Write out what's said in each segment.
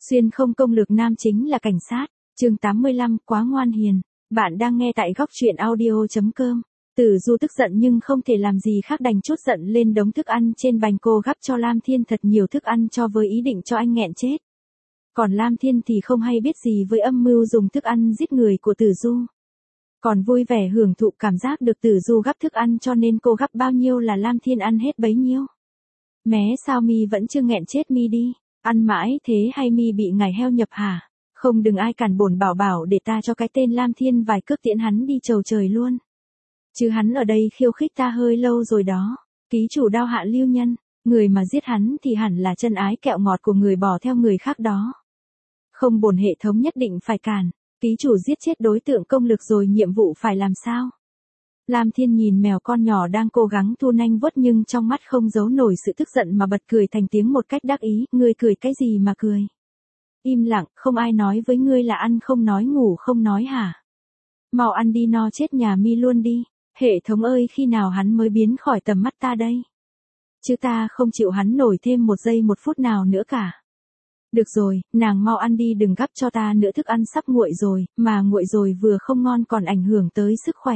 Xuyên không công lược nam chính là cảnh sát, chương 85, quá ngoan hiền. Bạn đang nghe tại góc truyện audio.com. Tử Du tức giận nhưng không thể làm gì khác đành trút giận lên đống thức ăn trên bành, cô gắp cho Lam Thiên thật nhiều thức ăn cho với ý định cho anh nghẹn chết. Còn Lam Thiên thì không hay biết gì với âm mưu dùng thức ăn giết người của Tử Du. Còn vui vẻ hưởng thụ cảm giác được Tử Du gắp thức ăn, cho nên cô gắp bao nhiêu là Lam Thiên ăn hết bấy nhiêu. Mé sao mi vẫn chưa nghẹn chết mi đi, ăn mãi thế hay mi bị ngài heo nhập hả? Không, đừng ai cản bổn bảo bảo để ta cho cái tên Lam Thiên vài cước tiễn hắn đi chầu trời luôn. Chứ hắn ở đây khiêu khích ta hơi lâu rồi đó. Ký chủ Đao Hạ Lưu Nhân, người mà giết hắn thì hẳn là chân ái kẹo ngọt của người bỏ theo người khác đó. Không, bổn hệ thống nhất định phải cản. Ký chủ giết chết đối tượng công lực rồi nhiệm vụ phải làm sao? Lam Thiên nhìn mèo con nhỏ đang cố gắng thu nanh vuốt nhưng trong mắt không giấu nổi sự tức giận mà bật cười thành tiếng một cách đắc ý. Ngươi cười cái gì mà cười? Im lặng, không ai nói với ngươi là ăn không nói ngủ không nói hả? Mau ăn đi, no chết nhà mi luôn đi. Hệ thống ơi, khi nào hắn mới biến khỏi tầm mắt ta đây? Chứ ta không chịu hắn nổi thêm một giây một phút nào nữa cả. Được rồi, nàng mau ăn đi, đừng gắp cho ta nữa, thức ăn sắp nguội rồi, mà nguội rồi vừa không ngon còn ảnh hưởng tới sức khỏe.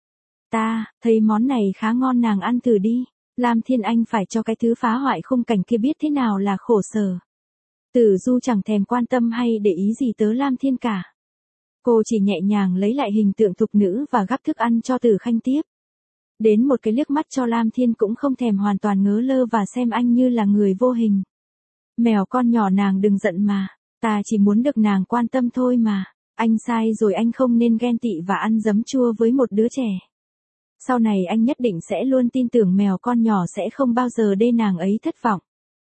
Ta, thấy món này khá ngon, nàng ăn thử đi. Lam Thiên, anh phải cho cái thứ phá hoại khung cảnh kia biết thế nào là khổ sở. Tử Du chẳng thèm quan tâm hay để ý gì tới Lam Thiên cả. Cô chỉ nhẹ nhàng lấy lại hình tượng thục nữ và gắp thức ăn cho Tử Khanh tiếp. Đến một cái liếc mắt cho Lam Thiên cũng không thèm, hoàn toàn ngớ lơ và xem anh như là người vô hình. Mèo con nhỏ, nàng đừng giận mà, ta chỉ muốn được nàng quan tâm thôi mà. Anh sai rồi, anh không nên ghen tị và ăn giấm chua với một đứa trẻ. Sau này anh nhất định sẽ luôn tin tưởng mèo con nhỏ sẽ không bao giờ để nàng ấy thất vọng.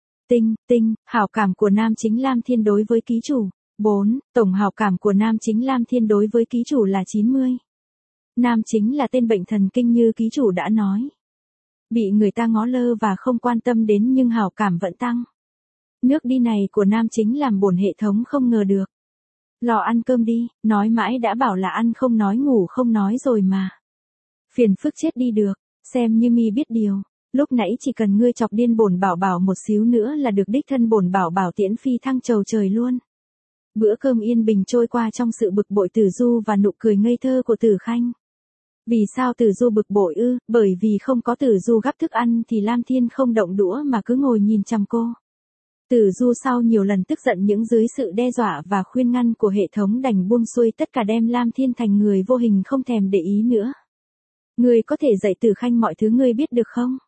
Tinh, hảo cảm của nam chính Lam Thiên đối với ký chủ. 4. Tổng hảo cảm của nam chính Lam Thiên đối với ký chủ là 90. Nam chính là tên bệnh thần kinh như ký chủ đã nói. Bị người ta ngó lơ và không quan tâm đến nhưng hảo cảm vẫn tăng. Nước đi này của nam chính làm bổn hệ thống không ngờ được. Lò ăn cơm đi, nói mãi đã bảo là ăn không nói ngủ không nói rồi mà. Phiền phức chết đi được, xem như mi biết điều. Lúc nãy chỉ cần ngươi chọc điên bổn bảo bảo một xíu nữa là được đích thân bổn bảo bảo tiễn phi thăng chầu trời luôn. Bữa cơm yên bình trôi qua trong sự bực bội Tử Du và nụ cười ngây thơ của Tử Khanh. Vì sao Tử Du bực bội ư? Bởi vì không có Tử Du gắp thức ăn thì Lam Thiên không động đũa mà cứ ngồi nhìn chằm cô. Tử Du sau nhiều lần tức giận những dưới sự đe dọa và khuyên ngăn của hệ thống đành buông xuôi tất cả, đem Lam Thiên thành người vô hình không thèm để ý nữa. Ngươi có thể dạy Tử Khanh mọi thứ ngươi biết được không?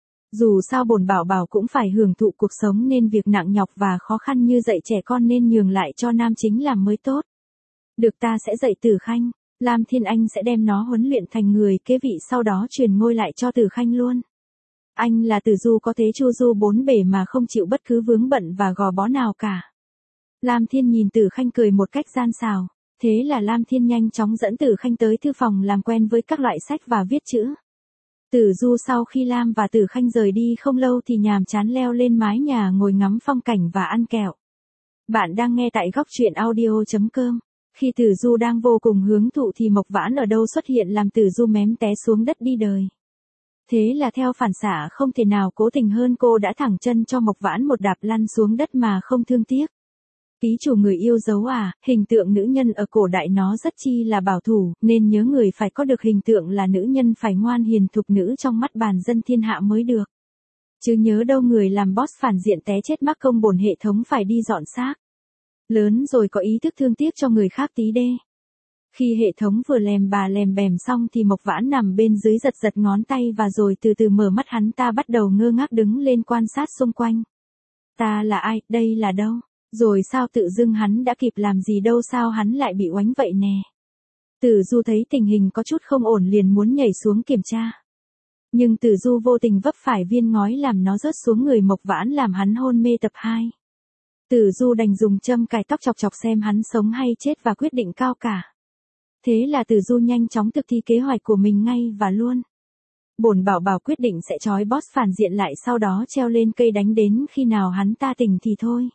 Dù sao bổn bảo bảo cũng phải hưởng thụ cuộc sống nên việc nặng nhọc và khó khăn như dạy trẻ con nên nhường lại cho nam chính làm mới tốt. Được, ta sẽ dạy Tử Khanh. Lam Thiên, anh sẽ đem nó huấn luyện thành người kế vị, sau đó truyền ngôi lại cho Tử Khanh luôn. Anh là Tử Du có thế chu du bốn bể mà không chịu bất cứ vướng bận và gò bó nào cả. Lam Thiên nhìn Tử Khanh cười một cách gian xảo. Thế là Lam Thiên nhanh chóng dẫn Tử Khanh tới thư phòng làm quen với các loại sách và viết chữ. Tử Du sau khi Lam và Tử Khanh rời đi không lâu thì nhàm chán leo lên mái nhà ngồi ngắm phong cảnh và ăn kẹo. Bạn đang nghe tại góc truyện audio.com. Khi Tử Du đang vô cùng hưởng thụ thì Mộc Vãn ở đâu xuất hiện làm Tử Du mém té xuống đất đi đời. Thế là theo phản xạ không thể nào cố tình hơn, cô đã thẳng chân cho Mộc Vãn một đạp lăn xuống đất mà không thương tiếc. Ký chủ người yêu dấu à, hình tượng nữ nhân ở cổ đại nó rất chi là bảo thủ, nên nhớ người phải có được hình tượng là nữ nhân phải ngoan hiền thục nữ trong mắt bàn dân thiên hạ mới được. Chứ nhớ đâu người làm boss phản diện té chết mắc công bổn hệ thống phải đi dọn xác. Lớn rồi có ý thức thương tiếc cho người khác tí đê. Khi hệ thống vừa lèm bà lèm bèm xong thì Mộc Vãn nằm bên dưới giật giật ngón tay và rồi từ từ mở mắt, hắn ta bắt đầu ngơ ngác đứng lên quan sát xung quanh. Ta là ai, đây là đâu? Rồi sao tự dưng hắn đã kịp làm gì đâu, sao hắn lại bị oánh vậy nè? Tử Du thấy tình hình có chút không ổn liền muốn nhảy xuống kiểm tra. Nhưng Tử Du vô tình vấp phải viên ngói làm nó rớt xuống người Mộc Vãn làm hắn hôn mê tập 2. Tử Du đành dùng châm cài tóc chọc chọc xem hắn sống hay chết và quyết định cao cả. Thế là Tử Du nhanh chóng thực thi kế hoạch của mình ngay và luôn. Bổn bảo bảo quyết định sẽ trói boss phản diện lại, sau đó treo lên cây đánh đến khi nào hắn ta tỉnh thì thôi.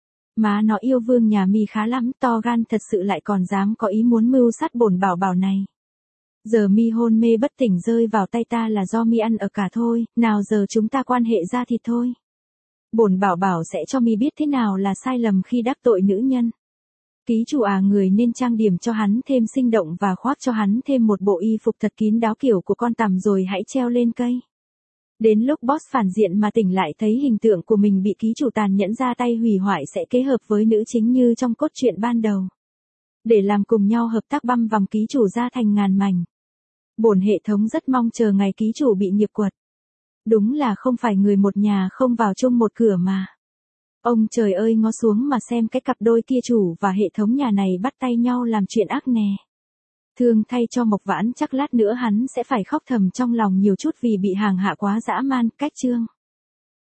Má nó, yêu vương nhà mi khá lắm, to gan thật sự, lại còn dám có ý muốn mưu sát bổn bảo bảo này. Giờ mi hôn mê bất tỉnh rơi vào tay ta là do mi ăn ở cả thôi, nào giờ chúng ta quan hệ ra thịt thôi. Bổn bảo bảo sẽ cho mi biết thế nào là sai lầm khi đắc tội nữ nhân. Ký chủ người nên trang điểm cho hắn thêm sinh động và khoác cho hắn thêm một bộ y phục thật kín đáo kiểu của con tằm rồi hãy treo lên cây. Đến lúc boss phản diện mà tỉnh lại thấy hình tượng của mình bị ký chủ tàn nhẫn ra tay hủy hoại sẽ kết hợp với nữ chính như trong cốt truyện ban đầu. Để làm cùng nhau hợp tác băm vằm ký chủ ra thành ngàn mảnh. Bổn hệ thống rất mong chờ ngày ký chủ bị nghiệp quật. Đúng là không phải người một nhà không vào chung một cửa mà. Ông trời ơi ngó xuống mà xem cái cặp đôi kia chủ và hệ thống nhà này bắt tay nhau làm chuyện ác nè. Thương thay cho Mộc Vãn chắc lát nữa hắn sẽ phải khóc thầm trong lòng nhiều chút vì bị hàng hạ quá dã man. Cách chương